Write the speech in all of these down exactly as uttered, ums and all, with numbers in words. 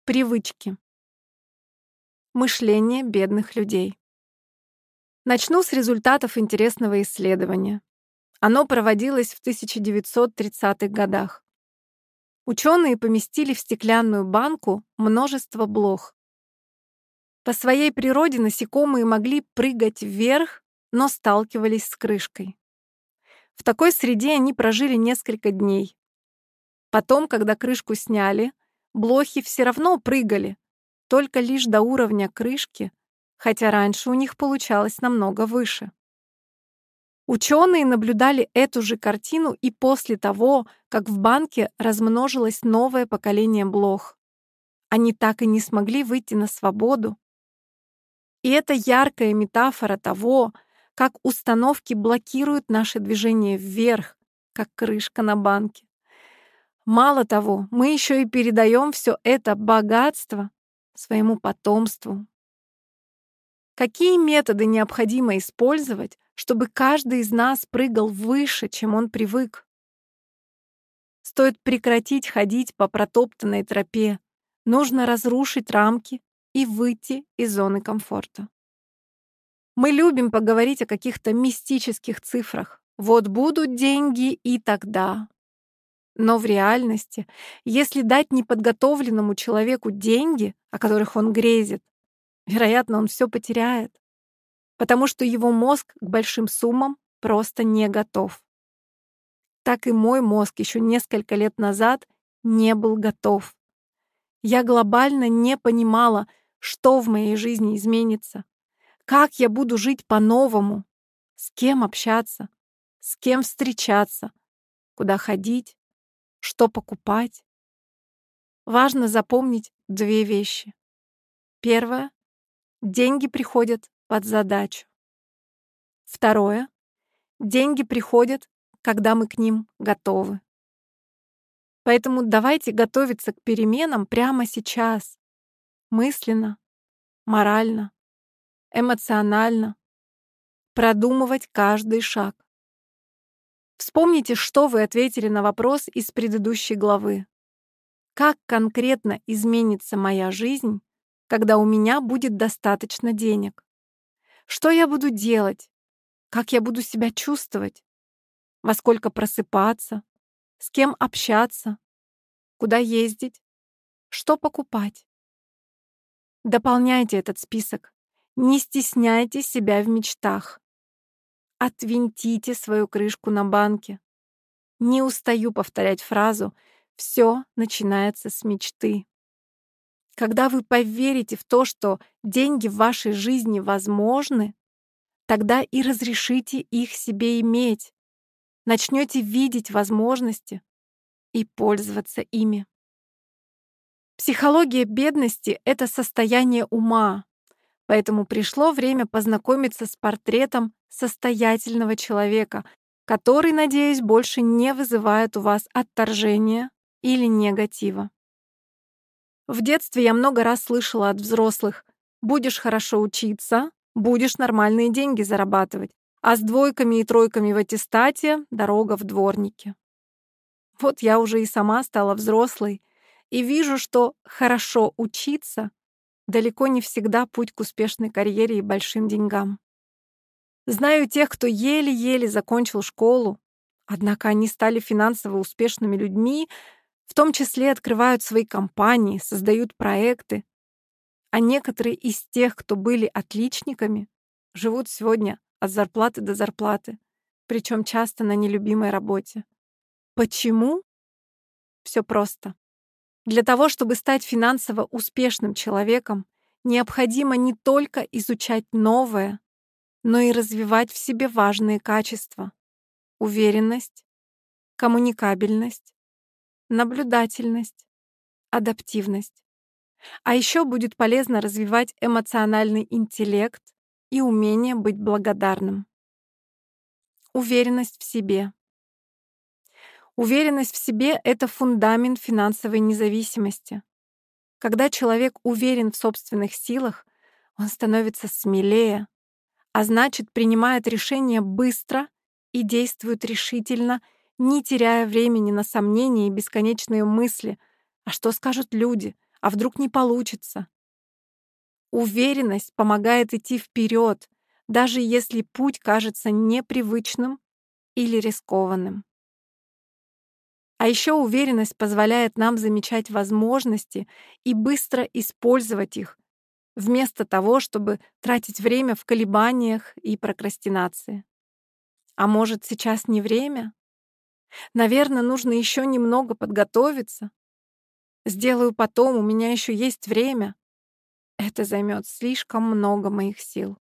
Привычки. Мышление бедных людей. Начну с результатов интересного исследования. Оно проводилось в тысяча девятьсот тридцатых годах. Ученые поместили в стеклянную банку множество блох. По своей природе насекомые могли прыгать вверх, но сталкивались с крышкой. В такой среде они прожили несколько дней. Потом, когда крышку сняли, блохи все равно прыгали, только лишь до уровня крышки, хотя раньше у них получалось намного выше. Ученые наблюдали эту же картину и после того, как в банке размножилось новое поколение блох. Они так и не смогли выйти на свободу. И это яркая метафора того, как установки блокируют наше движение вверх, как крышка на банке. Мало того, мы еще и передаем все это богатство своему потомству. Какие методы необходимо использовать, чтобы каждый из нас прыгал выше, чем он привык? Стоит прекратить ходить по протоптанной тропе. Нужно разрушить рамки и выйти из зоны комфорта. Мы любим поговорить о каких-то мистических цифрах. Вот будут деньги и тогда. Но в реальности, если дать неподготовленному человеку деньги, о которых он грезит, вероятно, он все потеряет, потому что его мозг к большим суммам просто не готов. Так и мой мозг еще несколько лет назад не был готов. Я глобально не понимала, что в моей жизни изменится, как я буду жить по-новому, с кем общаться, с кем встречаться, куда ходить, что покупать. Важно запомнить две вещи. Первое. Деньги приходят под задачу. Второе. Деньги приходят, когда мы к ним готовы. Поэтому давайте готовиться к переменам прямо сейчас. Мысленно, морально, эмоционально. Продумывать каждый шаг. Вспомните, что вы ответили на вопрос из предыдущей главы. Как конкретно изменится моя жизнь, когда у меня будет достаточно денег? Что я буду делать? Как я буду себя чувствовать? Во сколько просыпаться? С кем общаться? Куда ездить? Что покупать? Дополняйте этот список. Не стесняйте себя в мечтах. Отвинтите свою крышку на банке. Не устаю повторять фразу «все начинается с мечты». Когда вы поверите в то, что деньги в вашей жизни возможны, тогда и разрешите их себе иметь. Начнете видеть возможности и пользоваться ими. Психология бедности — это состояние ума, поэтому пришло время познакомиться с портретом состоятельного человека, который, надеюсь, больше не вызывает у вас отторжения или негатива. В детстве я много раз слышала от взрослых: «Будешь хорошо учиться, будешь нормальные деньги зарабатывать, а с двойками и тройками в аттестате дорога в дворники». Вот я уже и сама стала взрослой и вижу, что хорошо учиться далеко не всегда путь к успешной карьере и большим деньгам. Знаю тех, кто еле-еле закончил школу, однако они стали финансово успешными людьми, в том числе открывают свои компании, создают проекты. А некоторые из тех, кто были отличниками, живут сегодня от зарплаты до зарплаты, причем часто на нелюбимой работе. Почему? Все просто. Для того, чтобы стать финансово успешным человеком, необходимо не только изучать новое, но и развивать в себе важные качества: уверенность, коммуникабельность, наблюдательность, адаптивность. А еще будет полезно развивать эмоциональный интеллект и умение быть благодарным. Уверенность в себе. Уверенность в себе — это фундамент финансовой независимости. Когда человек уверен в собственных силах, он становится смелее, а значит, принимает решения быстро и действует решительно, не теряя времени на сомнения и бесконечные мысли: а что скажут люди? А вдруг не получится? Уверенность помогает идти вперед, даже если путь кажется непривычным или рискованным. А еще уверенность позволяет нам замечать возможности и быстро использовать их, вместо того, чтобы тратить время в колебаниях и прокрастинации. А может, сейчас не время? Наверное, нужно еще немного подготовиться. Сделаю потом, у меня еще есть время. Это займет слишком много моих сил.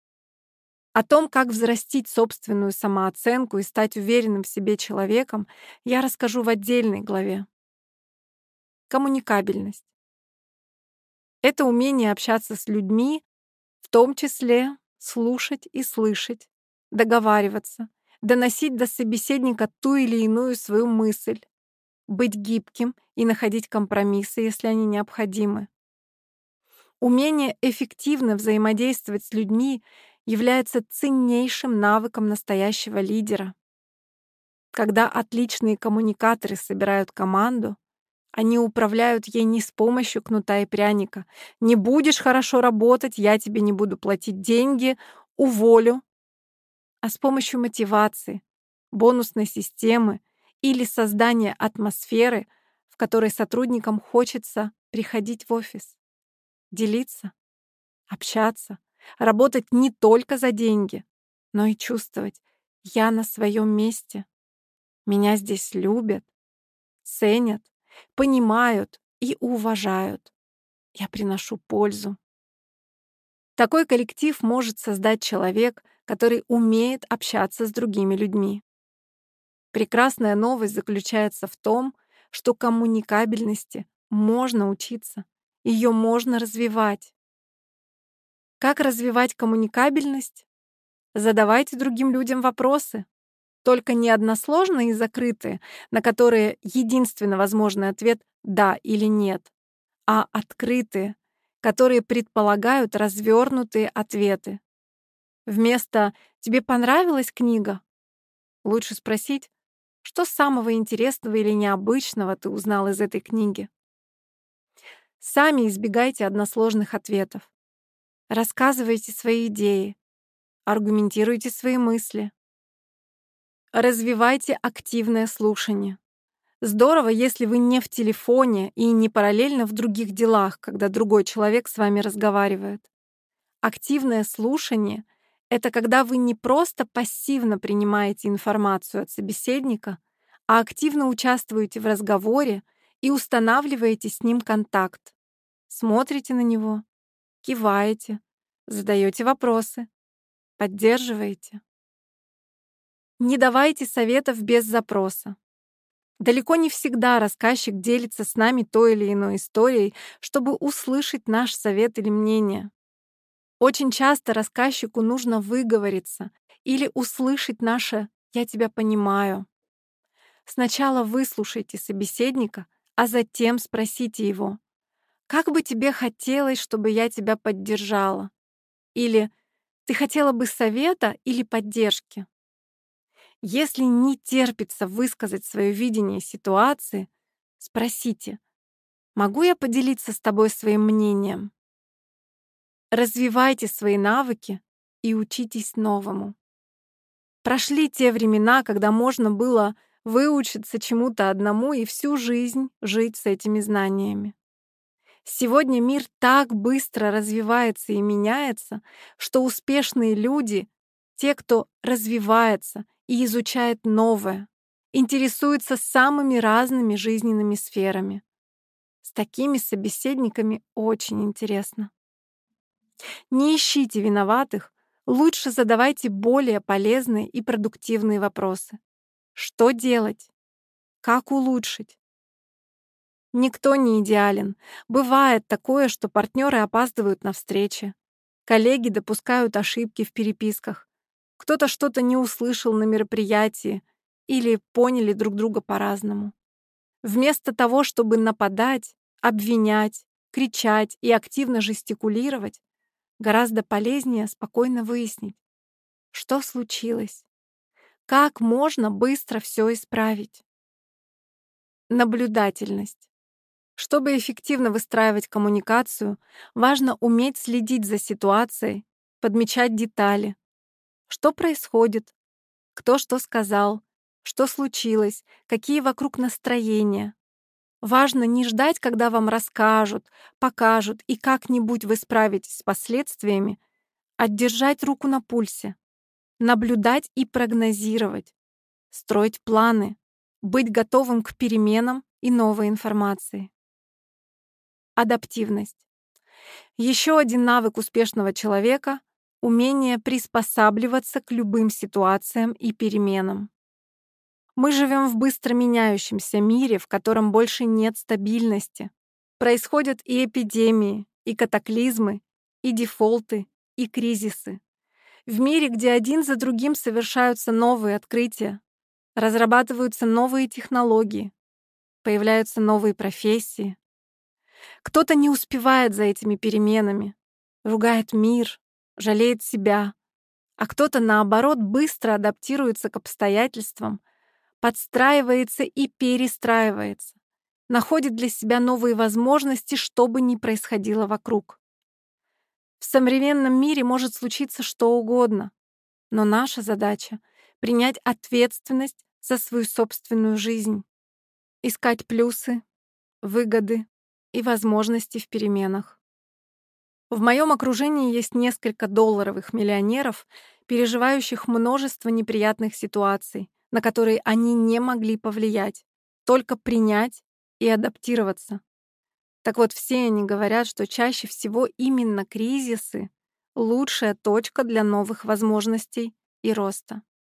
О том, как взрастить собственную самооценку и стать уверенным в себе человеком, я расскажу в отдельной главе. Коммуникабельность. Это умение общаться с людьми, в том числе слушать и слышать, договариваться, доносить до собеседника ту или иную свою мысль, быть гибким и находить компромиссы, если они необходимы. Умение эффективно взаимодействовать с людьми является ценнейшим навыком настоящего лидера. Когда отличные коммуникаторы собирают команду, они управляют ей не с помощью кнута и пряника. «Не будешь хорошо работать, я тебе не буду платить деньги, уволю», а с помощью мотивации, бонусной системы или создания атмосферы, в которой сотрудникам хочется приходить в офис, делиться, общаться, работать не только за деньги, но и чувствовать: «Я на своем месте, меня здесь любят, ценят, понимают и уважают. Я приношу пользу». Такой коллектив может создать человек, который умеет общаться с другими людьми. Прекрасная новость заключается в том, что коммуникабельности можно учиться, ее можно развивать. Как развивать коммуникабельность? Задавайте другим людям вопросы, только не односложные и закрытые, на которые единственно возможный ответ «да» или «нет», а открытые, которые предполагают развернутые ответы. Вместо «тебе понравилась книга?» лучше спросить: что самого интересного или необычного ты узнал из этой книги? Сами избегайте односложных ответов. Рассказывайте свои идеи, аргументируйте свои мысли. Развивайте активное слушание. Здорово, если вы не в телефоне и не параллельно в других делах, когда другой человек с вами разговаривает. Активное слушание — это когда вы не просто пассивно принимаете информацию от собеседника, а активно участвуете в разговоре и устанавливаете с ним контакт. Смотрите на него, киваете, задаете вопросы, поддерживаете. Не давайте советов без запроса. Далеко не всегда рассказчик делится с нами той или иной историей, чтобы услышать наш совет или мнение. Очень часто рассказчику нужно выговориться или услышать наше «я тебя понимаю». Сначала выслушайте собеседника, а затем спросите его: «Как бы тебе хотелось, чтобы я тебя поддержала?» Или «Ты хотела бы совета или поддержки?» Если не терпится высказать свое видение ситуации, спросите: «Могу я поделиться с тобой своим мнением?» Развивайте свои навыки и учитесь новому. Прошли те времена, когда можно было выучиться чему-то одному и всю жизнь жить с этими знаниями. Сегодня мир так быстро развивается и меняется, что успешные люди — те, кто развивается и изучает новое, интересуется самыми разными жизненными сферами. С такими собеседниками очень интересно. Не ищите виноватых, лучше задавайте более полезные и продуктивные вопросы. Что делать? Как улучшить? Никто не идеален. Бывает такое, что партнеры опаздывают на встречи, коллеги допускают ошибки в переписках, кто-то что-то не услышал на мероприятии или поняли друг друга по-разному. Вместо того, чтобы нападать, обвинять, кричать и активно жестикулировать, гораздо полезнее спокойно выяснить, что случилось, как можно быстро все исправить. Наблюдательность. Чтобы эффективно выстраивать коммуникацию, важно уметь следить за ситуацией, подмечать детали. Что происходит? Кто что сказал? Что случилось? Какие вокруг настроения? Важно не ждать, когда вам расскажут, покажут и как-нибудь вы справитесь с последствиями, а держать руку на пульсе, наблюдать и прогнозировать, строить планы, быть готовым к переменам и новой информации. Адаптивность. Еще один навык успешного человека — умение приспосабливаться к любым ситуациям и переменам. Мы живем в быстро меняющемся мире, в котором больше нет стабильности. Происходят и эпидемии, и катаклизмы, и дефолты, и кризисы. В мире, где один за другим совершаются новые открытия, разрабатываются новые технологии, появляются новые профессии. Кто-то не успевает за этими переменами, ругает мир, жалеет себя, а кто-то, наоборот, быстро адаптируется к обстоятельствам, подстраивается и перестраивается, находит для себя новые возможности, что бы ни происходило вокруг. В современном мире может случиться что угодно, но наша задача — принять ответственность за свою собственную жизнь, искать плюсы, выгоды и возможности в переменах. В моем окружении есть несколько долларовых миллионеров, переживающих множество неприятных ситуаций, на которые они не могли повлиять, только принять и адаптироваться. Так вот, все они говорят, что чаще всего именно кризисы — лучшая точка для новых возможностей и роста.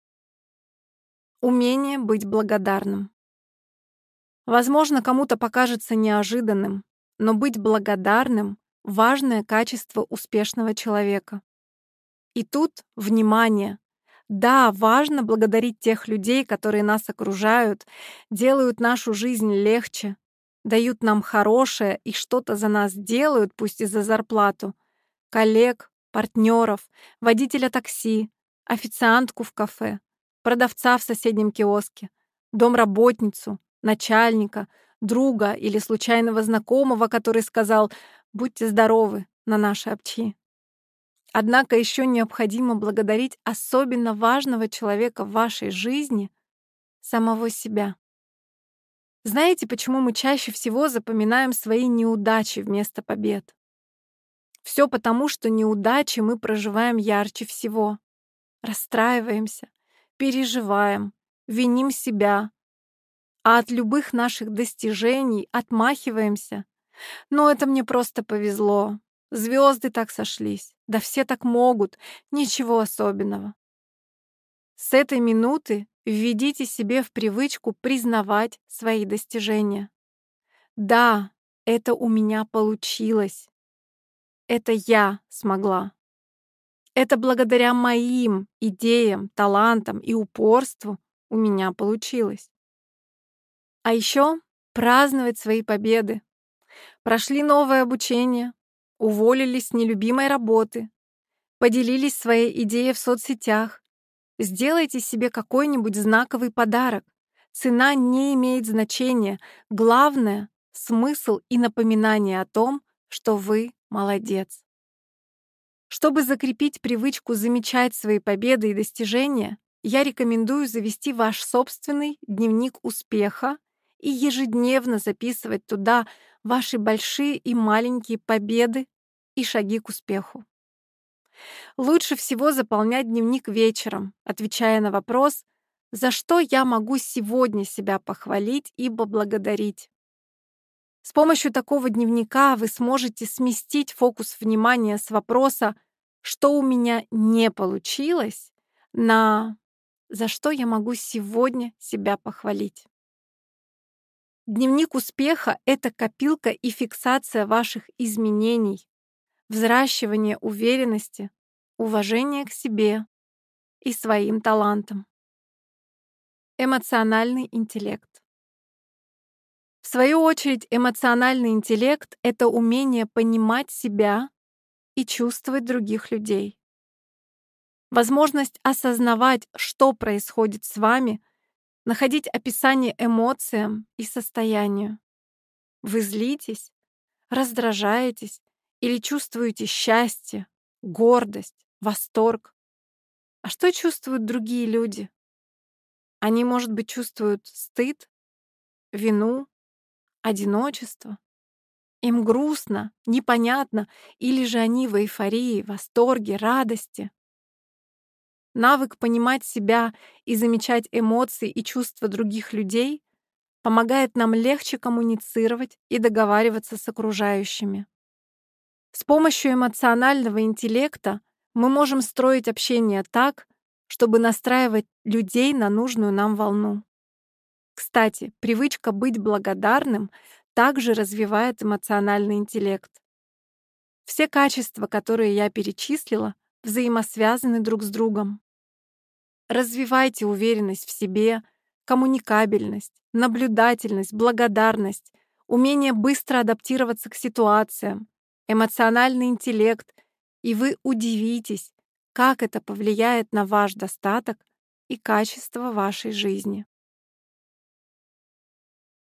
Умение быть благодарным. Возможно, кому-то покажется неожиданным, но быть благодарным — важное качество успешного человека. И тут, внимание! Да, важно благодарить тех людей, которые нас окружают, делают нашу жизнь легче, дают нам хорошее и что-то за нас делают, пусть и за зарплату. Коллег, партнеров, водителя такси, официантку в кафе, продавца в соседнем киоске, домработницу, начальника, друга или случайного знакомого, который сказал «Будьте здоровы» на наши обчи. Однако еще необходимо благодарить особенно важного человека в вашей жизни — самого себя. Знаете, почему мы чаще всего запоминаем свои неудачи вместо побед? Все потому, что неудачи мы проживаем ярче всего. Расстраиваемся, переживаем, виним себя, а от любых наших достижений отмахиваемся. Но это мне просто повезло. Звезды так сошлись. Да все так могут. Ничего особенного. С этой минуты введите себе в привычку признавать свои достижения. Да, это у меня получилось. Это я смогла. Это благодаря моим идеям, талантам и упорству у меня получилось. А еще праздновать свои победы. Прошли новое обучение, уволились с нелюбимой работы, поделились своей идеей в соцсетях. Сделайте себе какой-нибудь знаковый подарок. Цена не имеет значения. Главное — смысл и напоминание о том, что вы молодец. Чтобы закрепить привычку замечать свои победы и достижения, я рекомендую завести ваш собственный дневник успеха и ежедневно записывать туда ваши большие и маленькие победы и шаги к успеху. Лучше всего заполнять дневник вечером, отвечая на вопрос, за что я могу сегодня себя похвалить и поблагодарить. С помощью такого дневника вы сможете сместить фокус внимания с вопроса «что у меня не получилось?» на «за что я могу сегодня себя похвалить?». Дневник успеха — это копилка и фиксация ваших изменений, взращивание уверенности, уважение к себе и своим талантам. Эмоциональный интеллект. В свою очередь, эмоциональный интеллект — это умение понимать себя и чувствовать других людей. Возможность осознавать, что происходит с вами, находить описание эмоциям и состоянию. Вы злитесь, раздражаетесь или чувствуете счастье, гордость, восторг. А что чувствуют другие люди? Они, может быть, чувствуют стыд, вину, одиночество. Им грустно, непонятно, или же они в эйфории, восторге, радости. Навык понимать себя и замечать эмоции и чувства других людей помогает нам легче коммуницировать и договариваться с окружающими. С помощью эмоционального интеллекта мы можем строить общение так, чтобы настраивать людей на нужную нам волну. Кстати, привычка быть благодарным также развивает эмоциональный интеллект. Все качества, которые я перечислила, взаимосвязаны друг с другом. Развивайте уверенность в себе, коммуникабельность, наблюдательность, благодарность, умение быстро адаптироваться к ситуациям, эмоциональный интеллект, и вы удивитесь, как это повлияет на ваш достаток и качество вашей жизни.